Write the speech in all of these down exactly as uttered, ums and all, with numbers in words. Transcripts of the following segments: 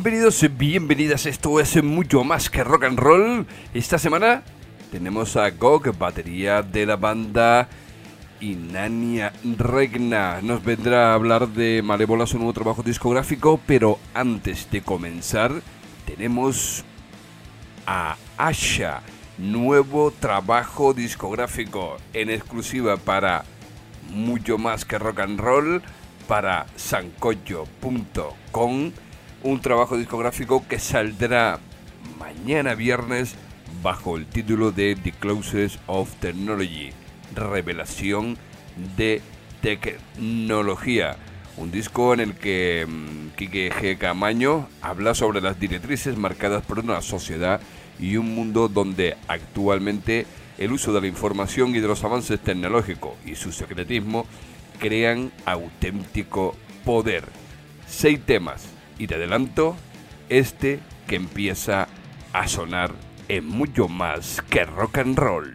Bienvenidos y bienvenidas, esto es mucho más que rock and roll. Esta semana tenemos a Gog, batería de la banda Inania Regna. Nos vendrá a hablar de Malévola, su nuevo trabajo discográfico, pero antes de comenzar tenemos a Asha, nuevo trabajo discográfico en exclusiva para mucho más que rock and roll, para sancocho punto com. Un trabajo discográfico que saldrá mañana viernes bajo el título de The Closest of Technology, revelación de tecnología. Un disco en el que um, Quique G. Camaño habla sobre las directrices marcadas por una sociedad y un mundo donde actualmente el uso de la información y de los avances tecnológicos y su secretismo crean auténtico poder. Seis temas. Y te adelanto, este que empieza a sonar en mucho más que rock and roll.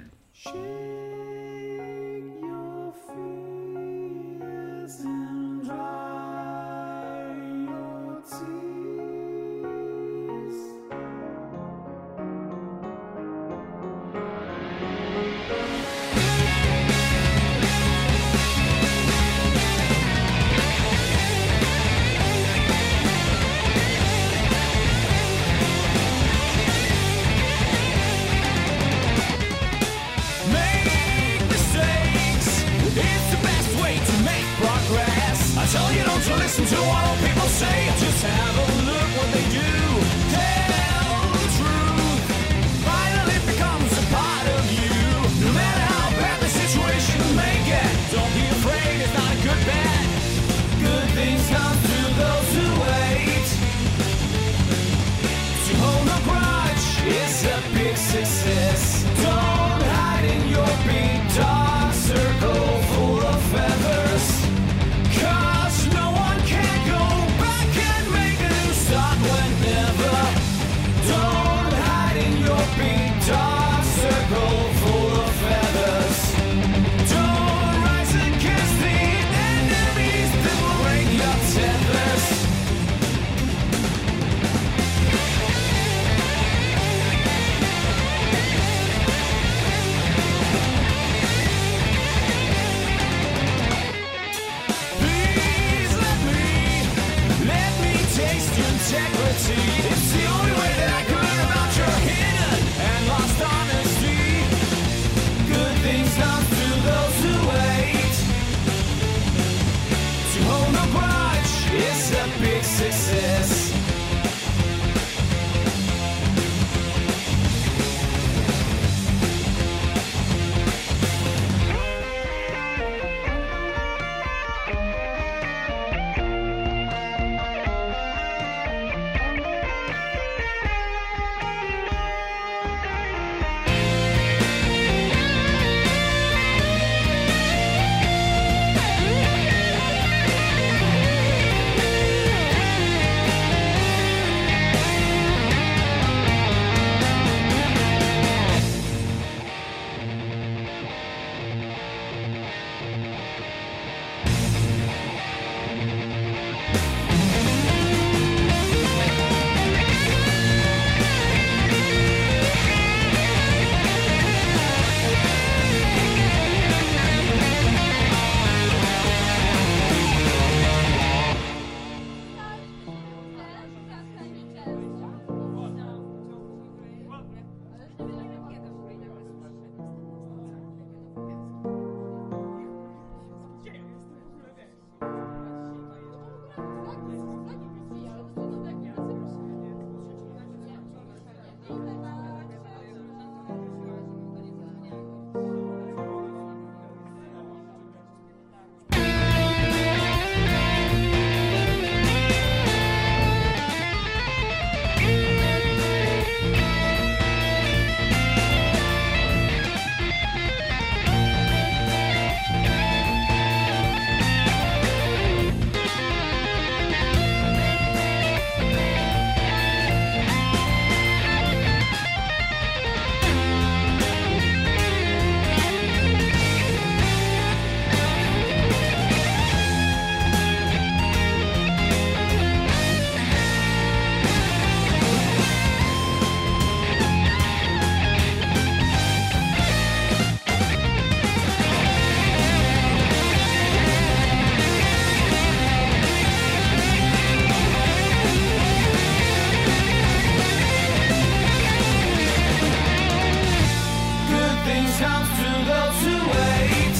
Sometimes to those who wait,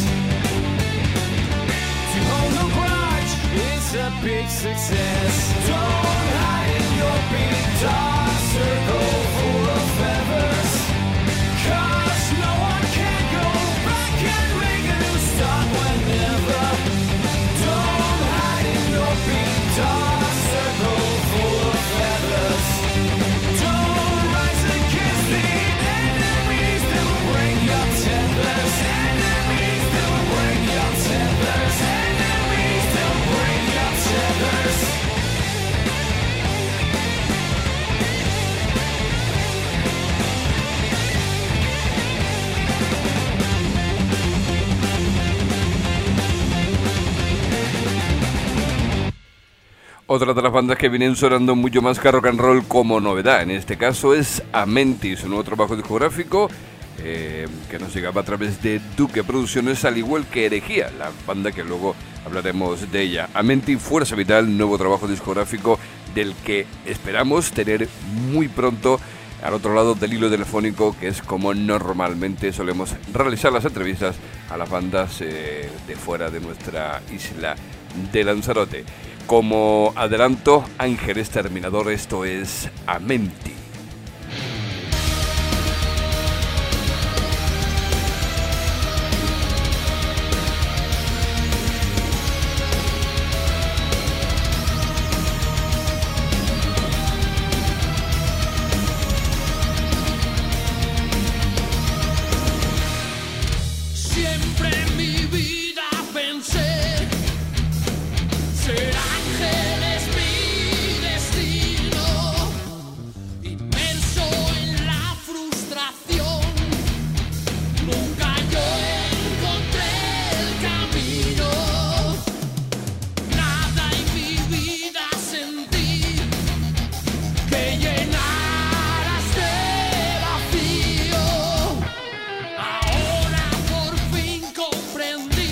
to hold no grudge is a big success. Don't hide in your big dark circle full of feathers, 'cause no one can go back and make a new start whenever. Don't hide in your big dark circle full of feathers. Don't rise against the enemies that will break your tethers. Enemies that will break your tethers. Enemies that will break your tethers. Otra de las bandas que vienen sonando mucho más que rock and roll como novedad, en este caso es Amenti, su nuevo trabajo discográfico eh, que nos llegaba a través de Duque Producciones, al igual que Herejía, la banda que luego hablaremos de ella. Amenti, Fuerza Vital, nuevo trabajo discográfico del que esperamos tener muy pronto al otro lado del hilo telefónico, que es como normalmente solemos realizar las entrevistas a las bandas eh, de fuera de nuestra isla de Lanzarote. Como adelanto, Ángeles Terminador, esto es Amenti. Siempre en mi vida pensé ser ángeles mi destino, inmerso en la frustración. Nunca yo encontré el camino, nada en mi vida sentí que llenara este vacío. Ahora por fin comprendí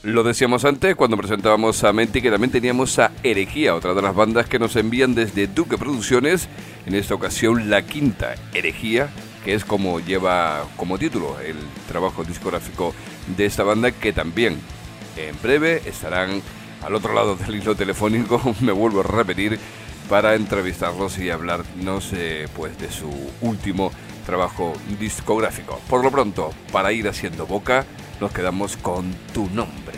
Lo decíamos antes cuando presentábamos a Menti, que también teníamos a Herejía, otra de las bandas que nos envían desde Duque Producciones. En esta ocasión la quinta, Herejía, que es como lleva como título el trabajo discográfico de esta banda, que también en breve estarán al otro lado del hilo telefónico, me vuelvo a repetir, para entrevistarlos y hablarnos eh, pues de su último trabajo discográfico. Por lo pronto, para ir haciendo boca, nos quedamos con Tu Nombre.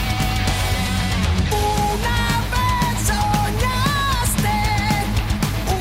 Una vez soñaste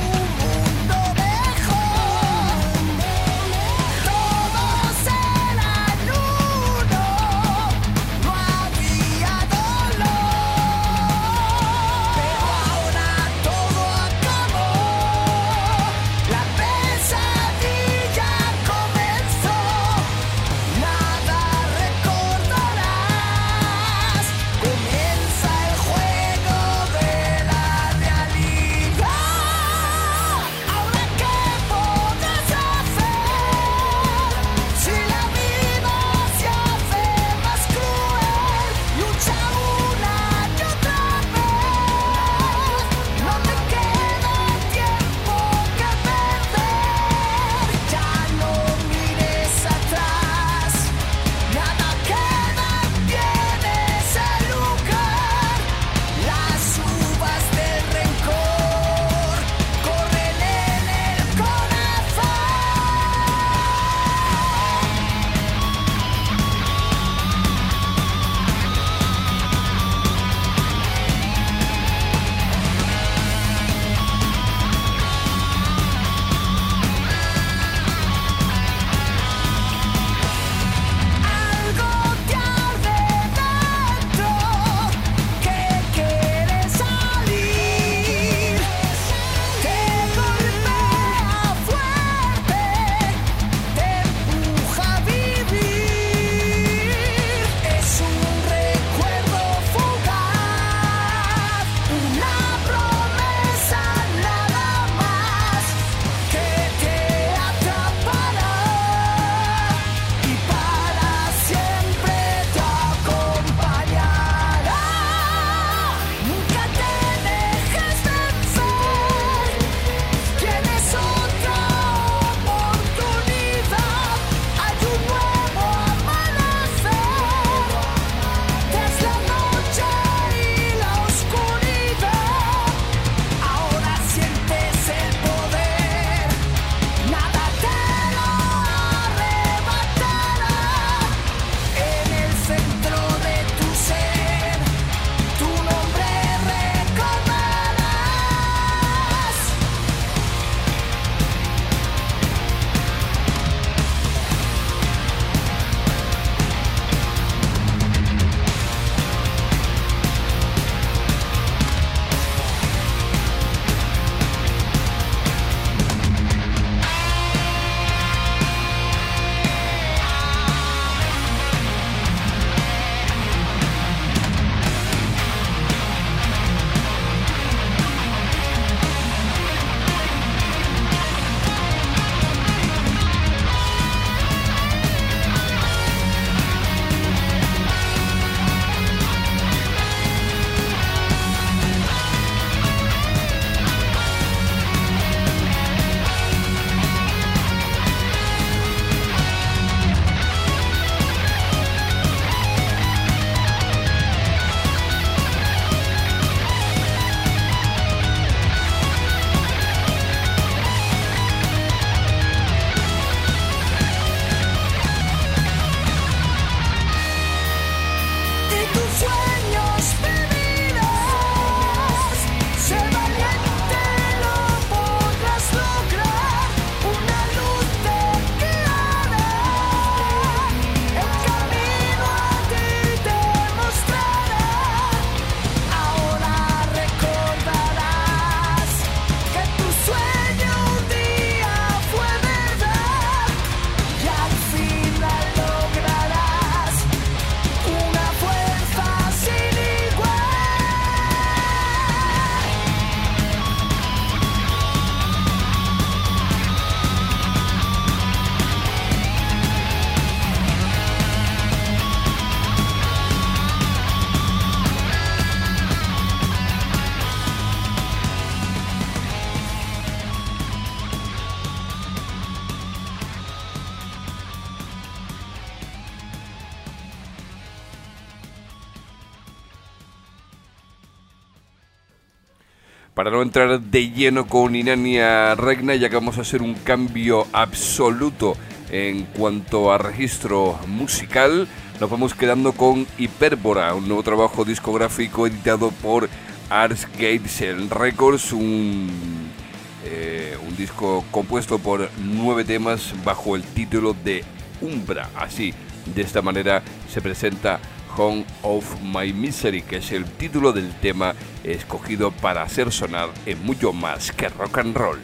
Para no entrar de lleno con Inania Regna, ya que vamos a hacer un cambio absoluto en cuanto a registro musical, nos vamos quedando con Hyperbora, un nuevo trabajo discográfico editado por Ars Gates Records, un, eh, un disco compuesto por nueve temas bajo el título de Umbra. Así, de esta manera se presenta Home of My Misery, que es el título del tema escogido para hacer sonar en Mucho Más que Rock and Roll.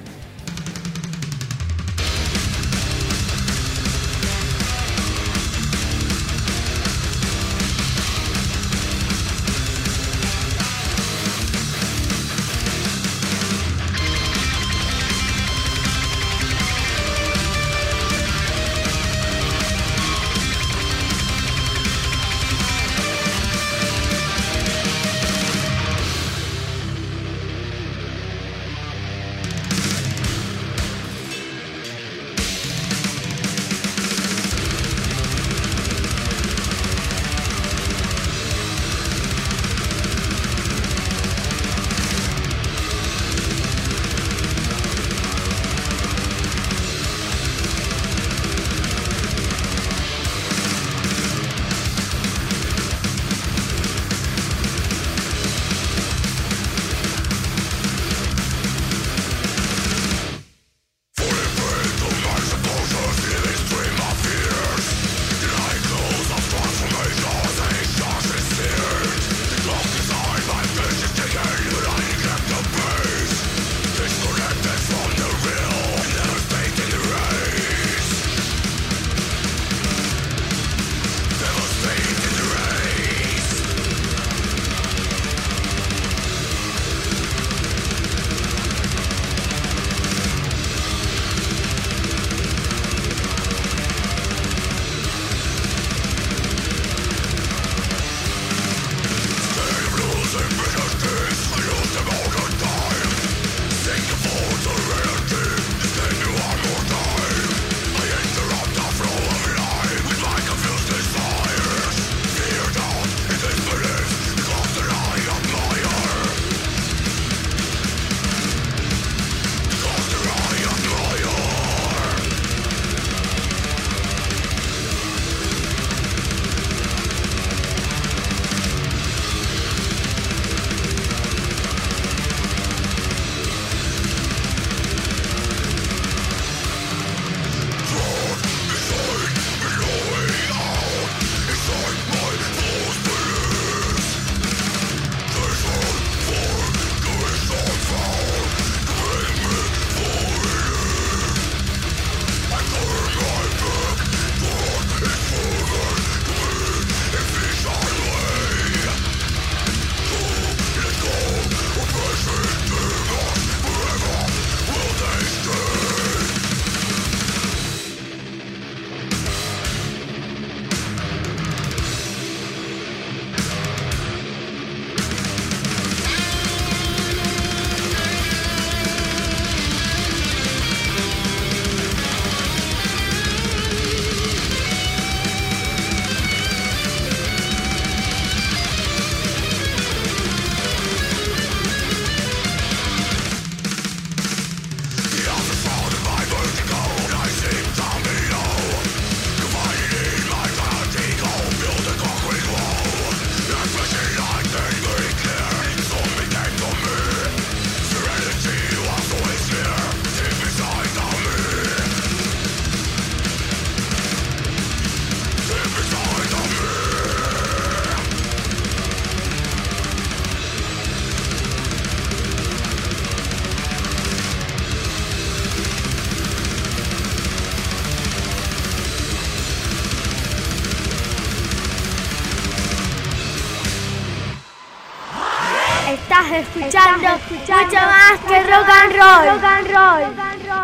Estás escuchando, escuchando mucho más que rock and roll. Rock and roll.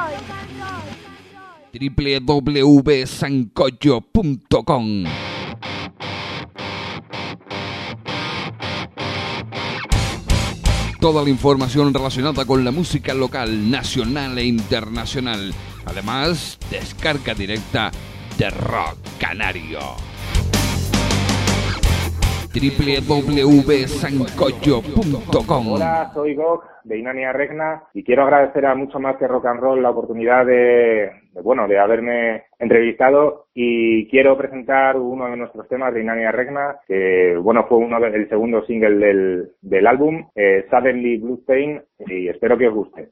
doble u doble u doble u punto sancocho punto com. Toda la información relacionada con la música local, nacional e internacional. Además, descarga directa de Rock Canario. doble u doble u doble u punto sancocho punto com. Hola, soy Gog de Inania Regna y quiero agradecer a Mucho Más que Rock and Roll la oportunidad de, de, bueno, de haberme entrevistado, y quiero presentar uno de nuestros temas de Inania Regna, que bueno, fue uno del segundo single del, del álbum, eh, Suddenly Blue Pain, y espero que os guste.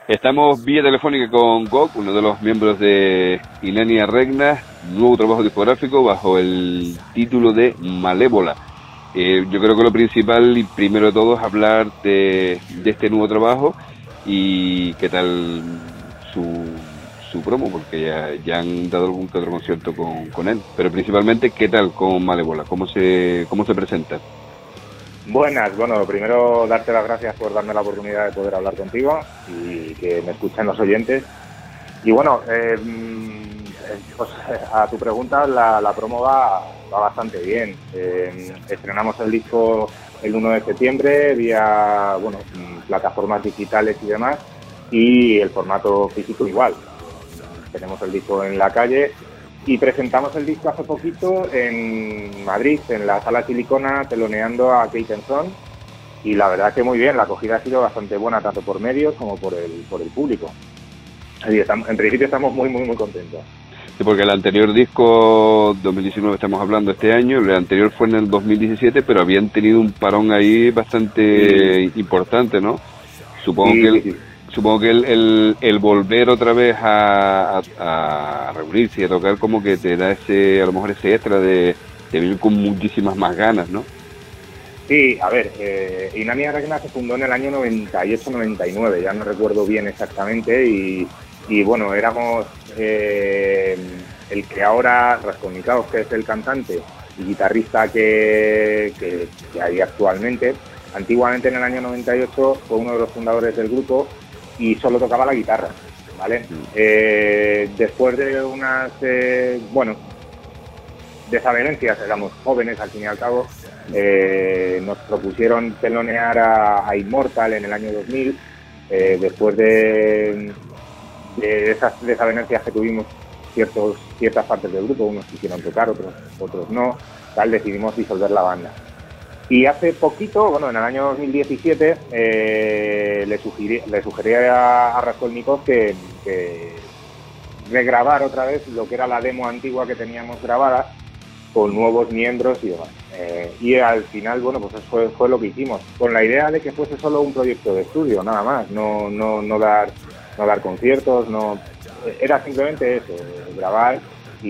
Estamos vía telefónica con Gok, uno de los miembros de Inania Regna, nuevo trabajo discográfico bajo el título de Malévola. Eh, yo creo que lo principal y primero de todo es hablar de, de este nuevo trabajo y qué tal su, su promo, porque ya, ya han dado algún que otro concierto con, con él, pero principalmente qué tal con Malévola, cómo se, cómo se presenta. Buenas, bueno, lo primero darte las gracias por darme la oportunidad de poder hablar contigo y que me escuchen los oyentes. Y bueno, eh, pues, a tu pregunta, la, la promo va, va bastante bien. Eh, estrenamos el disco el uno de septiembre vía, bueno, plataformas digitales y demás, y el formato físico igual. Tenemos el disco en la calle. Y presentamos el disco hace poquito en Madrid, en la Sala Silicona, teloneando a Kate Son. Y la verdad que muy bien, la acogida ha sido bastante buena, tanto por medios como por el por el público. Y estamos, en principio estamos muy, muy, muy contentos. Sí, porque el anterior disco, dos mil diecinueve estamos hablando este año, el anterior fue en el dos mil diecisiete, pero habían tenido un parón ahí bastante sí. importante, ¿no? Supongo sí, que... El... Sí. Supongo que el, el, el volver otra vez a, a, a reunirse y a tocar como que te da ese, a lo mejor ese extra de, de venir con muchísimas más ganas, ¿no? Sí, a ver, eh, Inania Regna se fundó en el año noventa y ocho noventa y nueve, ya no recuerdo bien exactamente, y, y bueno, éramos eh, el que ahora, Raskolnikov, que es el cantante y guitarrista que, que, que hay actualmente, antiguamente en el año noventa y ocho fue uno de los fundadores del grupo y solo tocaba la guitarra, ¿vale? Mm. Eh, después de unas, eh, bueno, desavenencias, éramos jóvenes al fin y al cabo, eh, nos propusieron telonear a, a Immortal en el año dos mil, eh, después de, de esas desavenencias que tuvimos ciertos, ciertas partes del grupo, unos quisieron tocar, otros, otros no, tal, decidimos disolver la banda. Y hace poquito, bueno, en el año dos mil diecisiete, eh, le, sugerí, le sugerí a, a Raskolnikov que, que regrabar otra vez lo que era la demo antigua que teníamos grabada con nuevos miembros y demás. Eh, y al final, bueno, pues eso fue, fue lo que hicimos, con la idea de que fuese solo un proyecto de estudio, nada más, no, no, no, dar, no dar conciertos, no era simplemente eso, grabar y,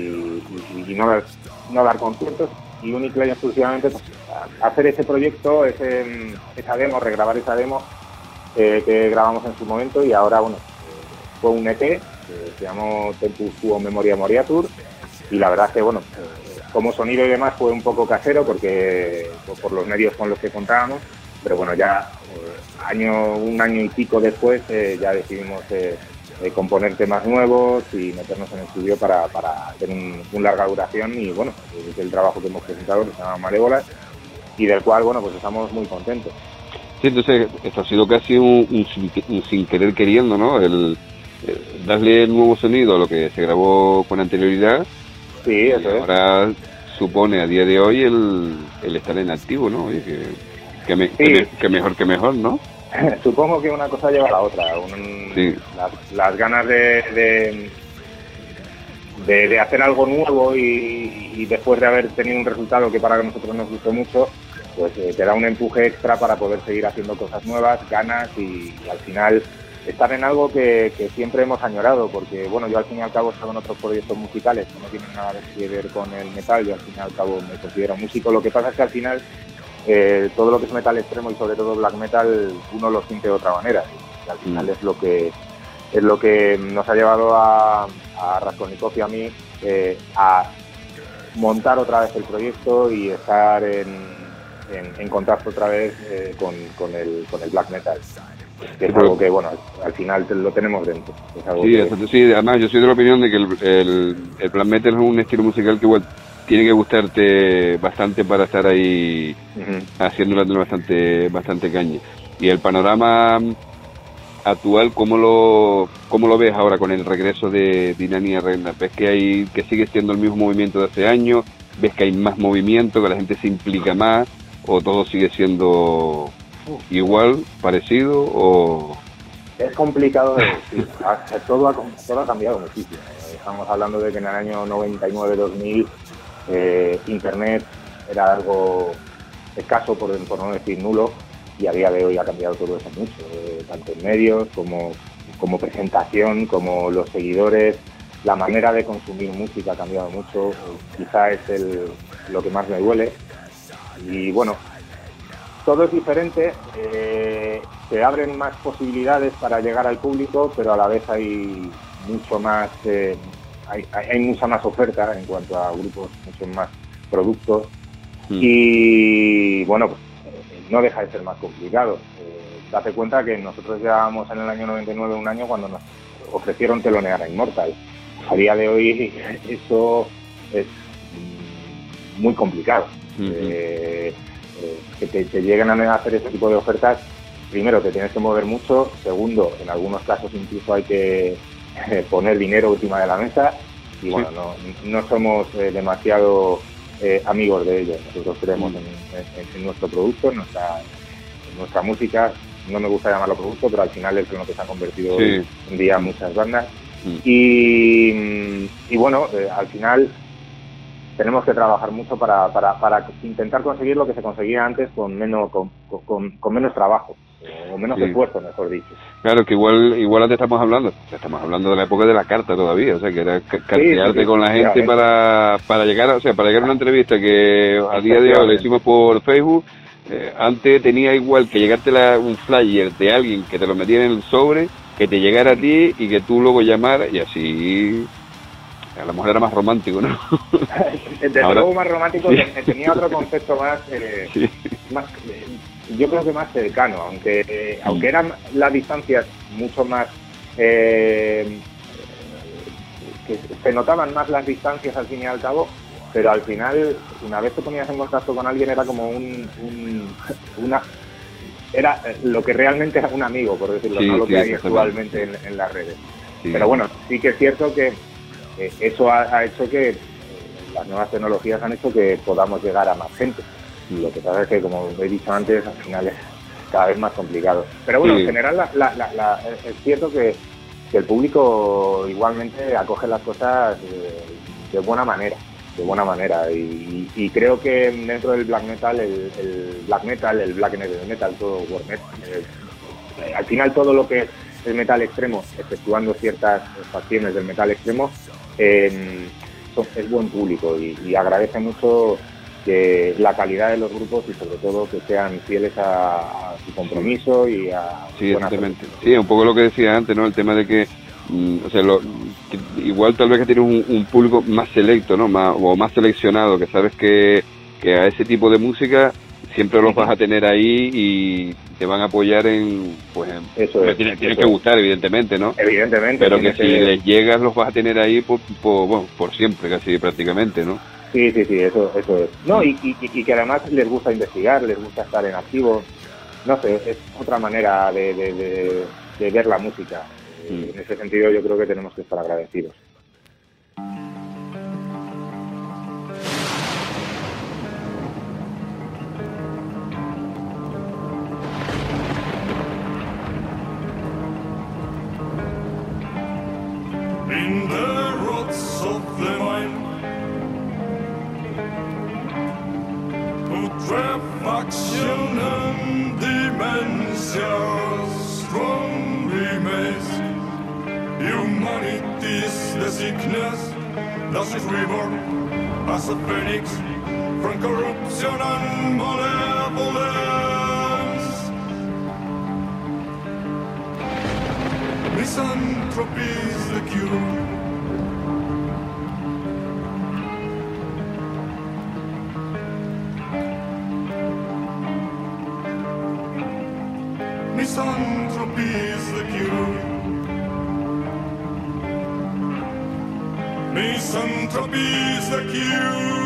y, y no, dar, no dar conciertos. Y única y exclusivamente pues, hacer ese proyecto, ese, esa demo, regrabar esa demo eh, que grabamos en su momento, y ahora, bueno, eh, fue un E P que se llamó Tempus Quo Memoria Moriatur, y la verdad es que, bueno, eh, como sonido y demás fue un poco casero porque por, por los medios con los que contábamos, pero bueno, ya eh, año un año y pico después eh, ya decidimos eh, eh, componer temas nuevos y meternos en el estudio para, para hacer un, un larga duración, y bueno, es el trabajo que hemos presentado, que se llama Malévola, y del cual, bueno, pues estamos muy contentos. Sí, entonces esto ha sido casi un, un, sin, un sin querer queriendo, ¿no? El, el darle el nuevo sonido a lo que se grabó con anterioridad. Sí, eso es. Ahora supone a día de hoy el, el estar en activo, ¿no? Oye, que, que, me, sí. que, me, que mejor que mejor, ¿no? Supongo que una cosa lleva a la otra. Un, sí. las, las ganas de, de, de, de hacer algo nuevo y, y después de haber tenido un resultado que para nosotros nos gustó mucho, pues eh, te da un empuje extra para poder seguir haciendo cosas nuevas, ganas y, y al final estar en algo que, que siempre hemos añorado, porque bueno, yo al fin y al cabo he estado en otros proyectos musicales que no tienen nada que ver con el metal, yo al fin y al cabo me considero músico. Lo que pasa es que al final Eh, todo lo que es metal extremo y sobre todo black metal uno lo siente de otra manera, y al final mm. es lo que es lo que nos ha llevado a, a Raskolnikov y a mí eh, a montar otra vez el proyecto y estar en, en, en contacto otra vez eh, con, con, el, con el black metal, que es sí, algo que bueno, al, al final lo tenemos dentro. Es algo sí, que... sí, además yo soy de la opinión de que el, el, el black metal es un estilo musical que igual tiene que gustarte bastante para estar ahí uh-huh. haciéndolo bastante bastante caña. Y el panorama actual, ¿cómo lo cómo lo ves ahora con el regreso de Inania Regna? ¿Ves que hay que sigue siendo el mismo movimiento de hace años? ¿Ves que hay más movimiento, que la gente se implica más? ¿O todo sigue siendo igual, parecido? O es complicado de decir. todo, ha, todo ha cambiado muchísimo. Estamos hablando de que en el año noventa y nueve dos mil Eh, Internet era algo escaso, por, por no decir nulo, y a día de hoy ha cambiado todo eso mucho, eh, tanto en medios como, como presentación, como los seguidores, la manera de consumir música ha cambiado mucho, quizá es el, lo que más me duele. Y bueno, todo es diferente, eh, se abren más posibilidades para llegar al público, pero a la vez hay mucho más, eh, hay, hay mucha más oferta en cuanto a grupos, muchos más productos. Mm. Y bueno, pues no deja de ser más complicado. Eh, date cuenta que nosotros llevábamos en el año noventa y nueve un año cuando nos ofrecieron telonear a Immortal. A día de hoy eso es muy complicado. Uh-huh. eh, eh, que te, te lleguen a hacer ese tipo de ofertas, primero te tienes que mover mucho, segundo, en algunos casos incluso hay que eh, poner dinero encima de la mesa y bueno, sí. no, no somos eh, demasiado eh, amigos de ellos. Nosotros creemos uh-huh. en, en, en nuestro producto, en nuestra, en nuestra música. No me gusta llamarlo producto, pero al final es en lo que se ha convertido sí. hoy en día muchas bandas. Mm. Y, y bueno, eh, al final tenemos que trabajar mucho para, para, para intentar conseguir lo que se conseguía antes con menos con, con, con menos trabajo, o menos sí. esfuerzo, mejor dicho. Claro, que igual igual antes estamos hablando, estamos hablando de la época de la carta todavía, o sea, que era cartearte sí, sí, con la gente para, para llegar, o sea, para llegar a una entrevista que a día de hoy le hicimos por Facebook. Eh, antes tenía igual que llegarte la, un flyer de alguien que te lo metiera en el sobre, que te llegara a ti y que tú luego llamaras y así a lo mejor era más romántico, ¿no? Desde Ahora, luego más romántico, sí. Tenía otro concepto más, eh, sí. más eh, yo creo que más cercano, aunque eh, mm. aunque eran las distancias mucho más eh, que se notaban más las distancias al fin y al cabo. Pero al final, una vez te ponías en contacto con alguien, era como un, un una era lo que realmente era un amigo, por decirlo, sí, no lo que sí, hay actualmente en, en las redes. Sí. Pero bueno, sí que es cierto que eh, eso ha, ha hecho que eh, las nuevas tecnologías han hecho que podamos llegar a más gente. Sí. Lo que pasa es que, como he dicho antes, al final es cada vez más complicado. Pero bueno, sí. en general la, la, la, la, es cierto que, que el público igualmente acoge las cosas de, de buena manera. de buena manera y, y creo que dentro del black metal el, el black metal, el black metal, todo war metal, el, al final todo lo que es el metal extremo, exceptuando ciertas facciones del metal extremo, eh, son, es buen público y, y agradece mucho que la calidad de los grupos y sobre todo que sean fieles a, a su compromiso y a sí, exactamente. Sí, un poco lo que decía antes, ¿no? El tema de que o sea, lo, que igual tal vez que tienes un, un público más selecto, ¿no? Más, o más seleccionado, que sabes que, que a ese tipo de música siempre los vas a tener ahí y te van a apoyar en, pues, en, eso es, tienes, tienes eso que gustar, evidentemente, ¿no? Evidentemente. Pero que si que... les llegas los vas a tener ahí por, por, bueno, por siempre, casi prácticamente, ¿no? Sí, sí, sí, eso, eso es. No, y, y, y que además les gusta investigar, les gusta estar en activo. No sé, es otra manera de, de, de, de ver la música. En ese sentido yo creo que tenemos que estar agradecidos. In the roots of the mind, putrefaction and dementia strong remains. Humanity's the sickness that is reborn as a phoenix from corruption and malevolence. Misanthropy is the cure. Misanthropy is the cure. Misanthropy is the cure.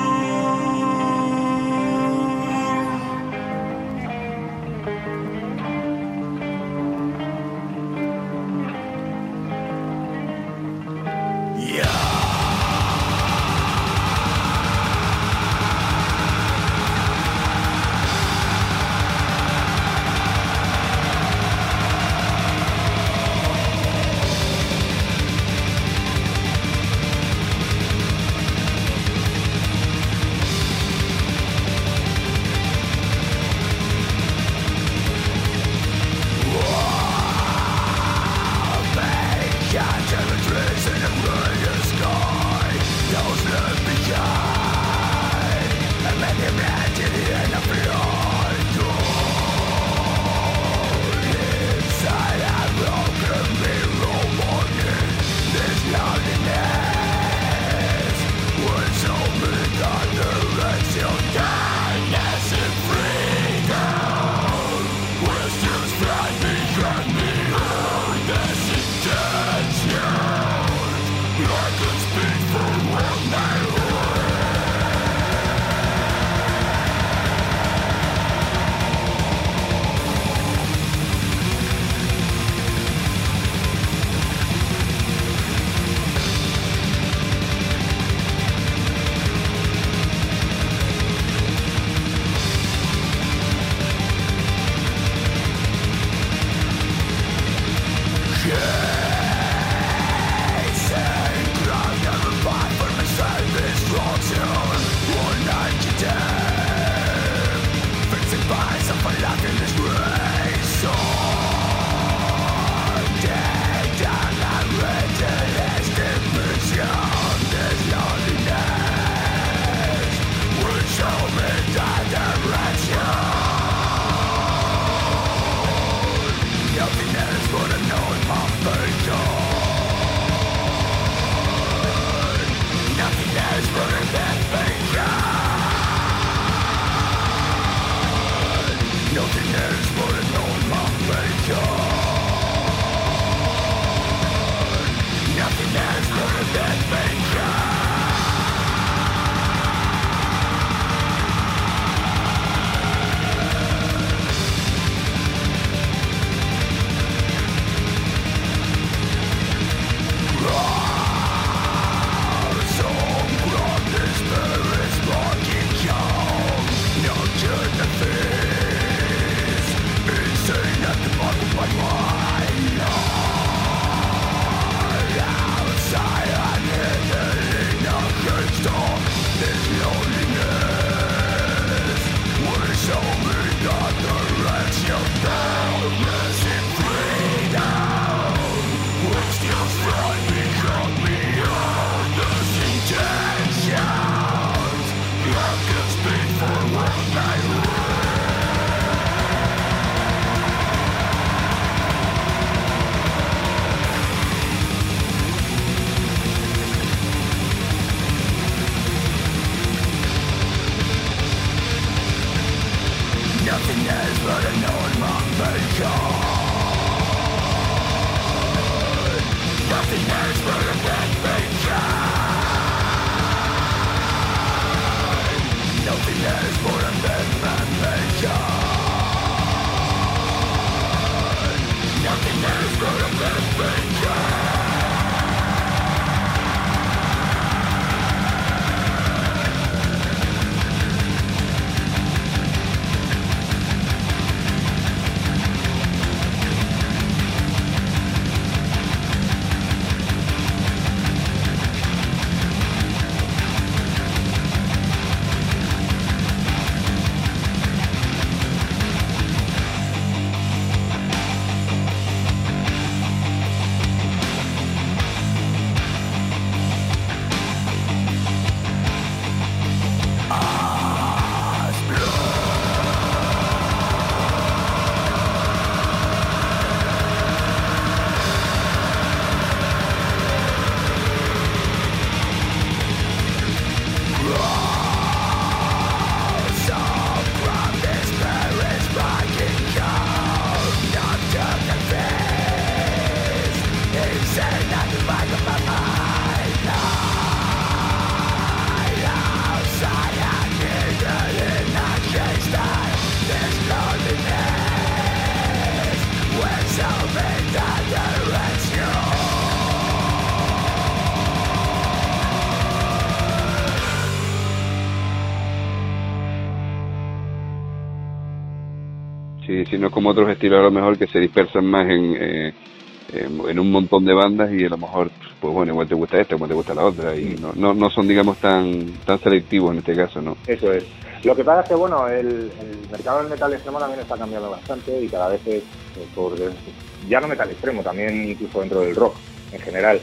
Sí, sí, no es como otros estilos a lo mejor que se dispersan más en, eh, en, en un montón de bandas y a lo mejor, pues bueno, igual te gusta esta, igual te gusta la otra y no, no, no son, digamos, tan tan selectivos en este caso, ¿no? Eso es. Lo que pasa es que, bueno, el, el mercado del metal extremo también está cambiando bastante y cada vez es, eh, por ya no metal extremo, también incluso dentro del rock en general,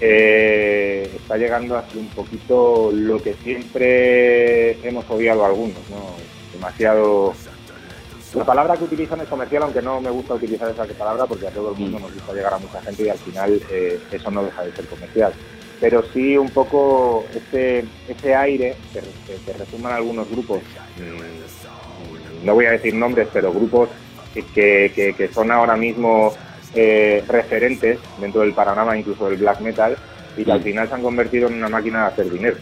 eh, está llegando a ser un poquito lo que siempre hemos odiado a algunos, ¿no? Demasiado... La palabra que utilizan es comercial, aunque no me gusta utilizar esa palabra porque a todo el mundo nos gusta llegar a mucha gente y al final eh, eso no deja de ser comercial. Pero sí un poco ese, ese aire que, que, que resuman algunos grupos, mmm, no voy a decir nombres, pero grupos que, que, que son ahora mismo eh, referentes dentro del panorama incluso del black metal y que al final se han convertido en una máquina de hacer dinero.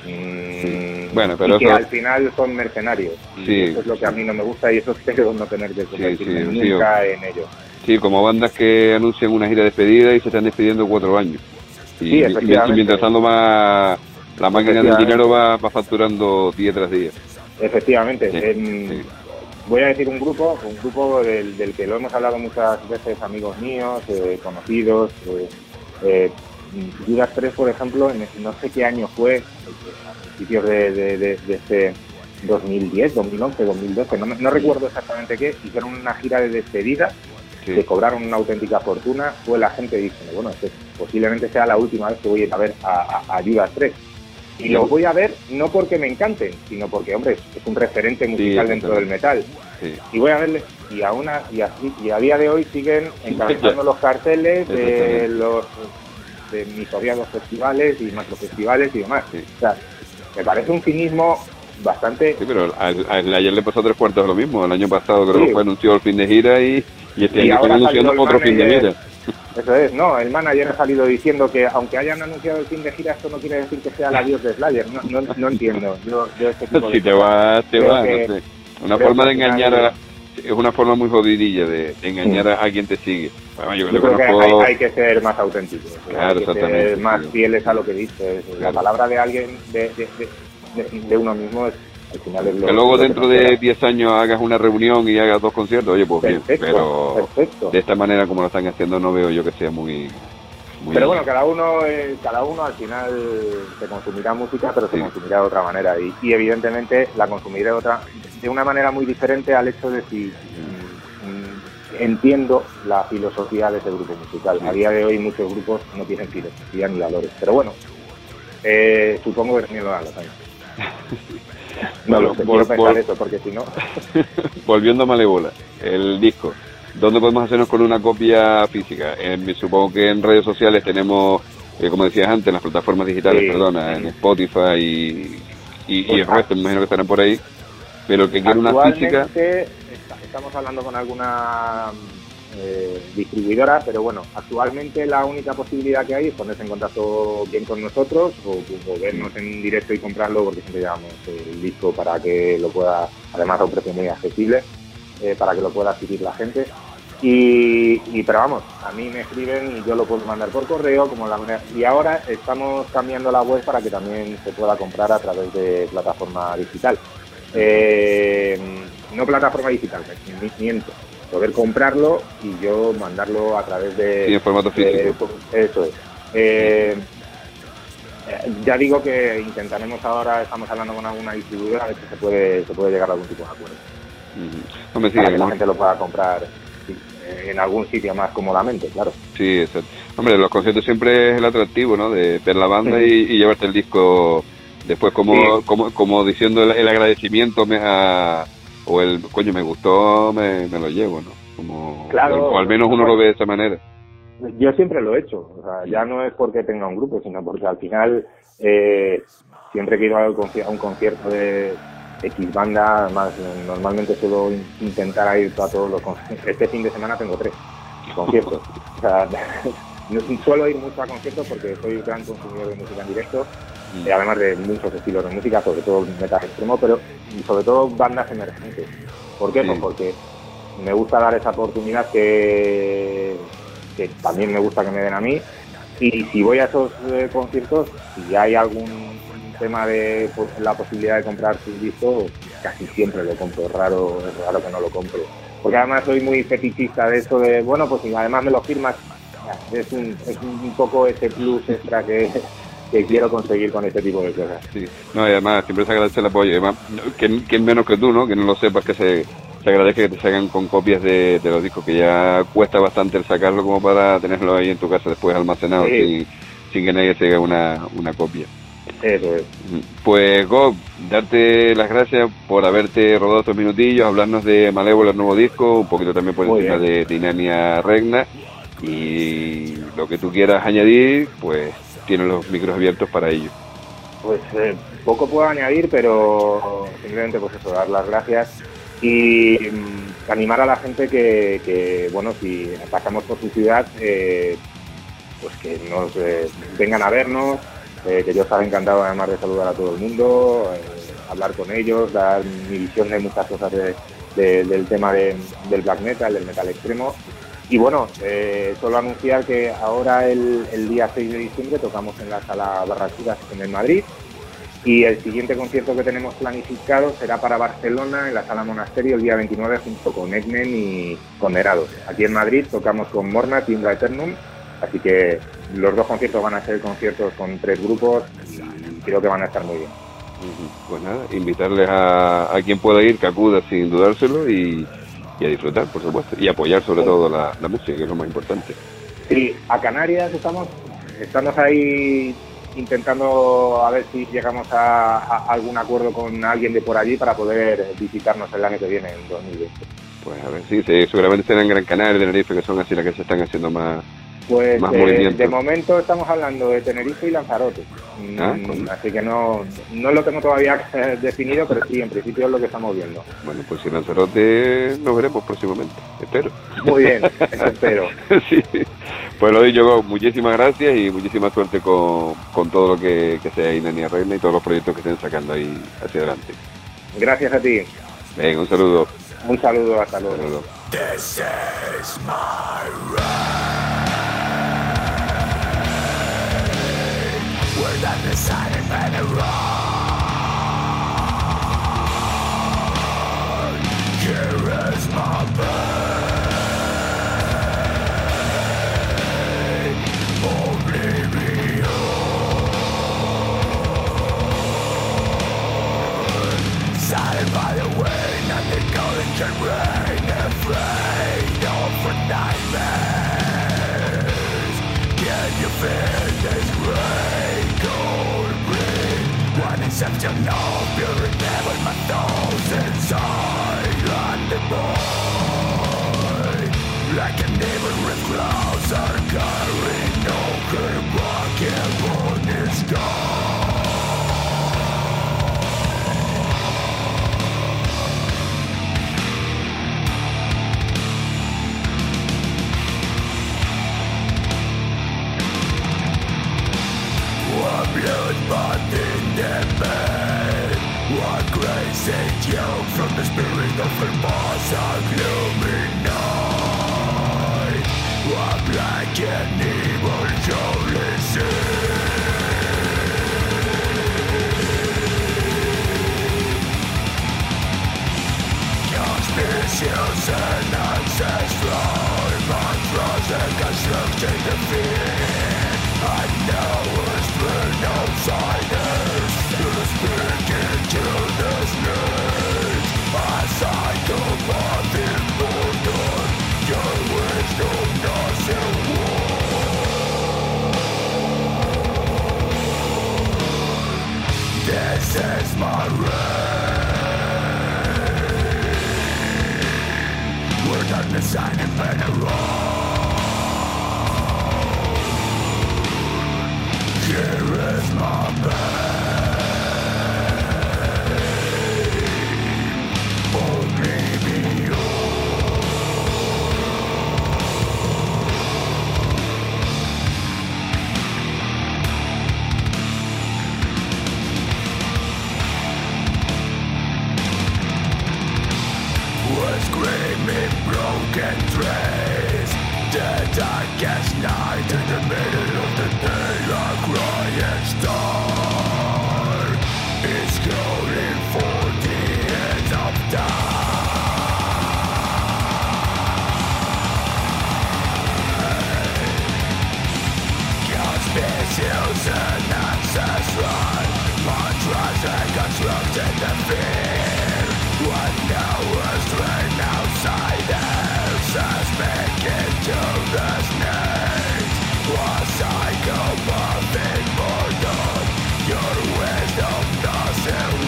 Mm, Bueno, pero y que eso... al final son mercenarios. Sí. Y eso es lo que a mí no me gusta y eso espero no tener que convertirme sí, sí, nunca sí. en ello. Sí, como bandas que anuncian una gira de despedida y se están despidiendo cuatro años. Y, Sí, efectivamente. y mientras tanto va, la máquina del dinero va, va facturando día tras día. Efectivamente. Sí, En, sí. Voy a decir un grupo, un grupo del, del que lo hemos hablado muchas veces, amigos míos, eh, conocidos. Eh, eh, Judas tres, por ejemplo, en no sé qué año fue, a principios de, de, de, de este dos mil diez, dos mil once, dos mil doce, no, no recuerdo exactamente qué, hicieron una gira de despedida, Sí. que cobraron una auténtica fortuna. Fue la gente diciendo, bueno, es que posiblemente sea la última vez que voy a ver a, a, a Judas tres. Y los voy a ver no porque me encanten, sino porque, hombre, es un referente musical Sí, dentro del metal. Sí. Y voy a verles, y a, una, y, así, y a día de hoy siguen encabezando los carteles de los de mis odiados festivales y macrofestivales y demás. Sí. O sea, me parece un cinismo bastante... Sí, pero a, a, ayer le pasó tres cuartos de lo mismo. El año pasado creo Sí. que fue anunció el fin de gira y, y este Y año ahora están anunciando salió el otro fin de manager. gira. Eso es, no, el manager ha salido diciendo que aunque hayan anunciado el fin de gira, esto no quiere decir que sea el adiós de Slayer. No, no, no entiendo. Yo, yo este tipo de Si te cosas vas, te creo vas, que- no sé. Una creo forma que de al final- engañar a... Es una forma muy jodidilla de, de engañar Sí. a, a quien te sigue. Bueno, yo, Yo le creo que conozco... hay, hay que ser más auténticos, Claro, hay que exactamente, ser más sí. fieles a lo que dices. La Claro. palabra de alguien, de, de, de, de, de uno mismo, es, al final es lo Que luego lo que dentro nos de queda. diez años hagas una reunión y hagas dos conciertos, oye, pues bien. Perfecto, Pero perfecto. de esta manera como lo están haciendo no veo yo que sea muy... muy Pero bueno, cada uno, eh, cada uno al final se consumirá música, pero se Sí. consumirá de otra manera y, y evidentemente la consumiré de otra, de una manera muy diferente al hecho de si mm, mm, entiendo la filosofía de ese grupo musical. Sí. A día de hoy muchos grupos no tienen filosofía ni valores, pero bueno, eh, supongo que también lo dan los años. No Bueno, lo sé, por- quiero pensar por- eso, porque si no... Volviendo a Malévola, el disco, ¿dónde podemos hacernos con una copia física? En- supongo que en redes sociales tenemos, eh, como decías antes, en las plataformas digitales, Sí. perdona, en Spotify y, y, y el Pues, resto, me imagino que estarán por ahí. Pero el que quiere una física, Actualmente est- estamos hablando con alguna eh, distribuidora, pero bueno, actualmente la única posibilidad que hay es ponerse en contacto bien con nosotros o, o vernos en directo y comprarlo, porque siempre llevamos el disco para que lo pueda, además a un precio muy accesible, eh, para que lo pueda adquirir la gente. Y, y pero vamos, a mí me escriben y yo lo puedo mandar por correo, como la manera. Y ahora estamos cambiando la web para que también se pueda comprar a través de plataforma digital. Eh, no plataforma digital, me miento. Poder comprarlo y yo mandarlo a través de... Sí, en formato físico. De, eso es. Eh, ya digo que intentaremos ahora, estamos hablando con alguna distribuidora, a ver si se puede, se puede llegar a algún tipo de acuerdo. Uh-huh. No me para sigue, que ¿no? la gente lo pueda comprar en algún sitio más cómodamente, claro. Sí, exacto. Hombre, los conciertos siempre es el atractivo, ¿no? De ver la banda y, y llevarte el disco después como Sí. como, como diciendo el, el agradecimiento me a, o el, coño, me gustó, me, me lo llevo, ¿no? Como, Claro. o, o al menos uno lo ve de esa manera. Yo siempre lo he hecho, o sea, ya no es porque tenga un grupo, sino porque al final eh, siempre que he ido a un conci- a un concierto de X banda, además normalmente suelo in- intentar ir a todos los conciertos. Este fin de semana tengo tres conciertos. O sea, no- suelo ir mucho a conciertos porque soy un gran consumidor de música en directo, y además de muchos estilos de música, sobre todo metal extremo, pero y sobre todo bandas emergentes. ¿Por qué? Sí. Pues porque me gusta dar esa oportunidad que, que también me gusta que me den a mí, y si voy a esos eh, conciertos, si hay algún tema de pues, la posibilidad de comprar su disco, casi siempre lo compro, es raro, es raro que no lo compre, porque además soy muy fetichista de eso de, bueno, pues si además me lo firmas, es un, es un poco ese plus extra que, que quiero conseguir con este tipo de cosas. Sí. No, y además siempre se agradece el apoyo. Además, ¿quién, quién menos que tú, ¿no? Que no lo sepas, que se, se agradece que te salgan con copias de, de los discos, que ya cuesta bastante el sacarlo como para tenerlo ahí en tu casa después almacenado, Sí. sin, sin que nadie se haga una, una copia. Eso es. Pues Gob, darte las gracias por haberte robado estos minutillos, hablarnos de Malévola, el nuevo disco, un poquito también por Muy encima bien. de, de Inania Regna, y lo que tú quieras añadir, pues tienes los micros abiertos para ello. Pues eh, poco puedo añadir, pero simplemente pues eso, dar las gracias y mm, animar a la gente que, que, bueno, si pasamos por su ciudad, eh, pues que nos eh, vengan a vernos, eh, que yo estaré encantado además de saludar a todo el mundo, eh, hablar con ellos, dar mi visión de muchas cosas de, de, del tema de, del black metal, del metal extremo. Y bueno, eh, solo anunciar que ahora el, el día seis de diciembre tocamos en la Sala Barracudas en el Madrid, y el siguiente concierto que tenemos planificado será para Barcelona en la Sala Monasterio el día veintinueve junto con Etnen y Condenados. Aquí en Madrid tocamos con Morna, Timbra Eternum, así que los dos conciertos van a ser conciertos con tres grupos y creo que van a estar muy bien. Pues nada, invitarles a, a quien pueda ir, que acuda sin dudárselo y, y a disfrutar, por supuesto, y apoyar sobre todo la, la música, que es lo más importante. Sí, a Canarias estamos, estamos ahí intentando a ver si llegamos a, a algún acuerdo con alguien de por allí para poder visitarnos el año que viene, en dos mil veinte. Pues a ver, sí, sí, seguramente serán Gran Canaria, Tenerife, que son así las que se están haciendo más, Pues más eh, movimiento. de momento estamos hablando de Tenerife y Lanzarote, Mm, Ah, coño. así que no, no lo tengo todavía eh, definido, pero sí, en principio es lo que estamos viendo. Bueno, pues si Lanzarote nos veremos próximamente, espero. Muy bien, eso espero. Sí, pues lo dicho, Gob, muchísimas gracias y muchísima suerte con, con todo lo que, que sea Inania Regna y todos los proyectos que estén sacando ahí hacia adelante. Gracias a ti. Venga, un saludo. Un saludo, hasta luego. Saludo. This is my right. We're not decided by the wrong. Here is my burn. Oblivion. Silent by the way, nothing golden can rain. Afraid of nightmares. Can you feel this rain? Cold breeze. One exception of pure devil, my thoughts inside on the void. Like an evil with clouds are carrying no good walking on this sky. What grace saved you from the spirit of the boss gloomy night? What black and evil surely see? Conspiracies and ancestral mantras and constructing defeat. I know it's been outsiders to speak into this need. As I go by the border, your wisdom doesn't work. This is my reign. We're not the sign of veneration. Here is my pain. Only be We're screaming broken trays. The darkest night in the middle of the day, a crying star is calling for the end of time. Conspiracies and ancestral mantras and constructed the fear. What now is trained outsiders as make into the snake. Was I go nothing more than your wisdom doesn't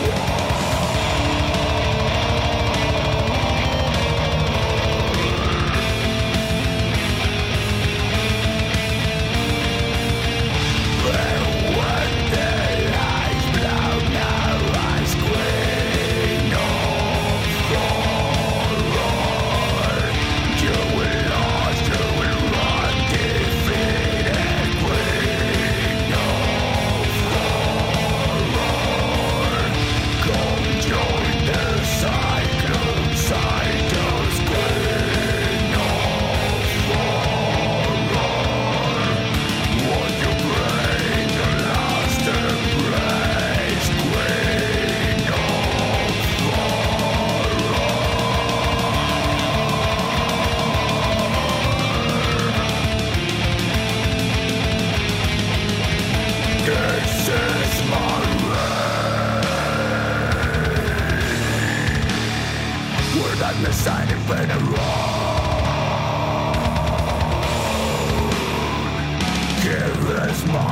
When the lights blow now I scream of horror. You will lost, you will run defeated queen of horror. Come join the cyclone cycles queen of horror. Won't you bring the last embrace queen of This is my reign. We're not the sign of veneration. Here is my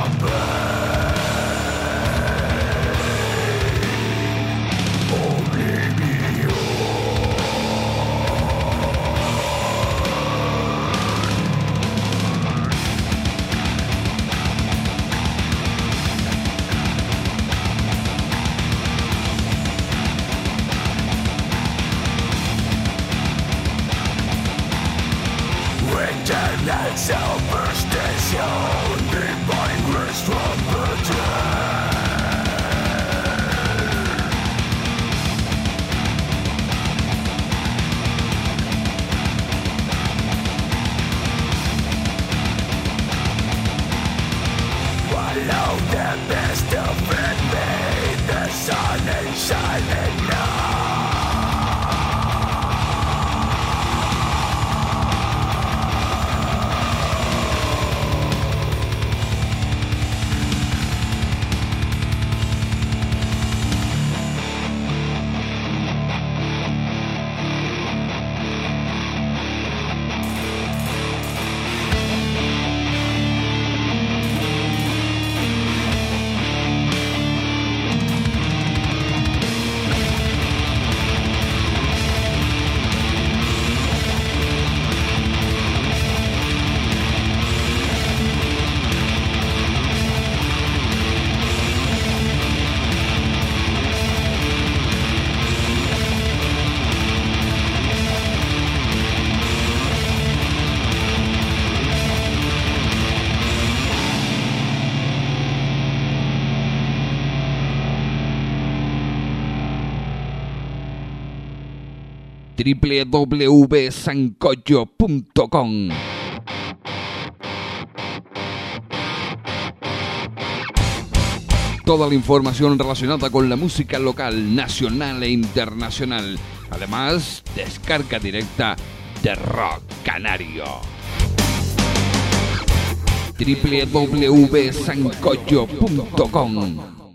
pain. Only be Internet superstition, divine grace from the dead. Follow the best of it, made the sun and shining now. w w w punto sancocho punto com. Toda la información relacionada con la música local, nacional e internacional. Además, descarga directa de Rock Canario. w w w punto sancocho punto com.